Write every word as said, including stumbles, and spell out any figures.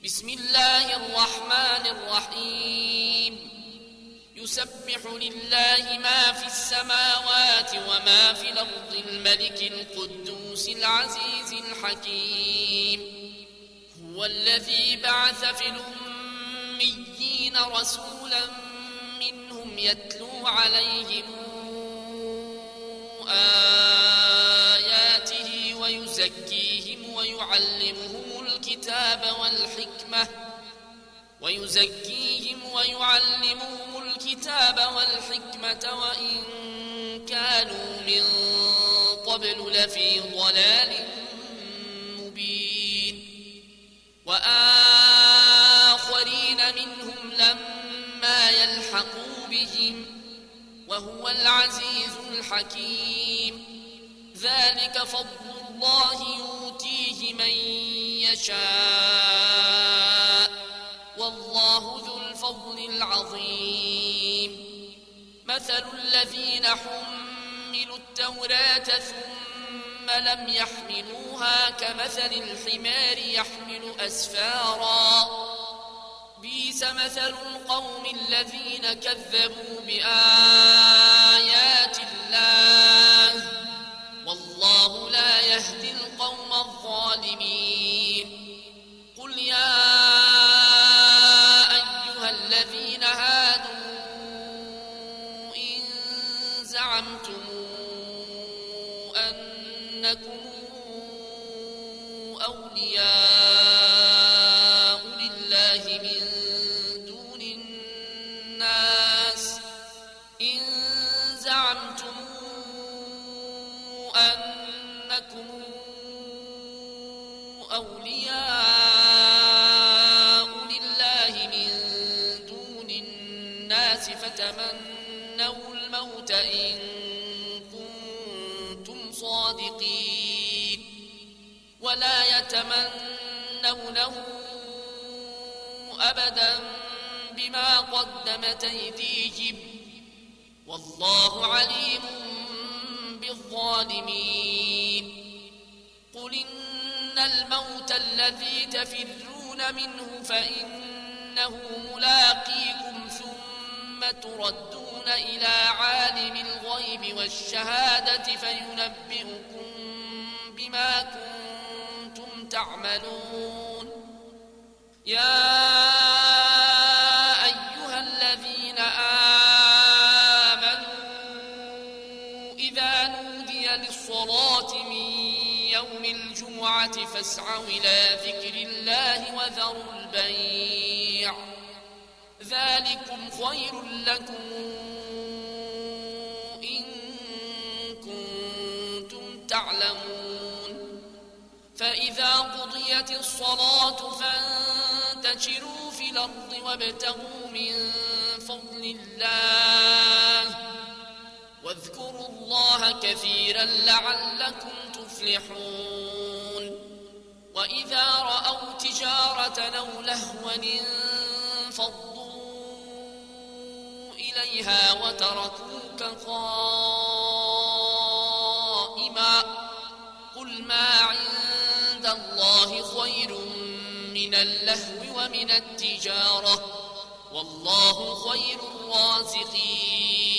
بسم الله الرحمن الرحيم يسبح لله ما في السماوات وما في الأرض الملك القدوس العزيز الحكيم هو الذي بعث في الأميين رسولا منهم يتلو عليهم آياته ويزكيهم ويعلمهم الكتاب والحكمة ويزكيهم ويعلمهم الكتاب والحكمة وإن كانوا من قبل لفي ضلال مبين وآخرين منهم لما يلحقوا بهم وهو العزيز الحكيم ذلك فضل الله يؤتيه من يشاء والله ذو الفضل العظيم مثل الذين حملوا التوراة ثم لم يحملوها كمثل الحمار يحمل أسفارا بئس مثل القوم الذين كذبوا بآيات الله والله لا يهدي القوم الظالمين قل يا أيها الذين هادوا إن زعمتم أنكم أولياء لله من دون الناس إن زعمتم أنكم أولياء لله من دون الناس فتمنوا الموت إن كنتم صادقين ولا يتمنونه أبدا بما قدمت أيديهم والله عليم بالظالمين قل إن الموت الذي تفرون منه فإنه ملاقيكم ثم تردون إلى عالم الغيب والشهادة فينبئكم بما كنتم تعملون يا أيها الذين آمنوا إذا نودي للصلاة من يوم الجمعة فاسعوا إلى ذكر الله وذروا البيع ذلكم خير لكم إن كنتم تعلمون فإذا قضيت الصلاة فانتشروا في الأرض وابتغوا من فضل الله واذكروا الله كثيرا لعلكم تفلحون وإذا رأوا تجارة أو لهوا انفضوا إليها وتركوك قائما قل ما عند الله خير من اللهو ومن التجارة والله خير الرازقين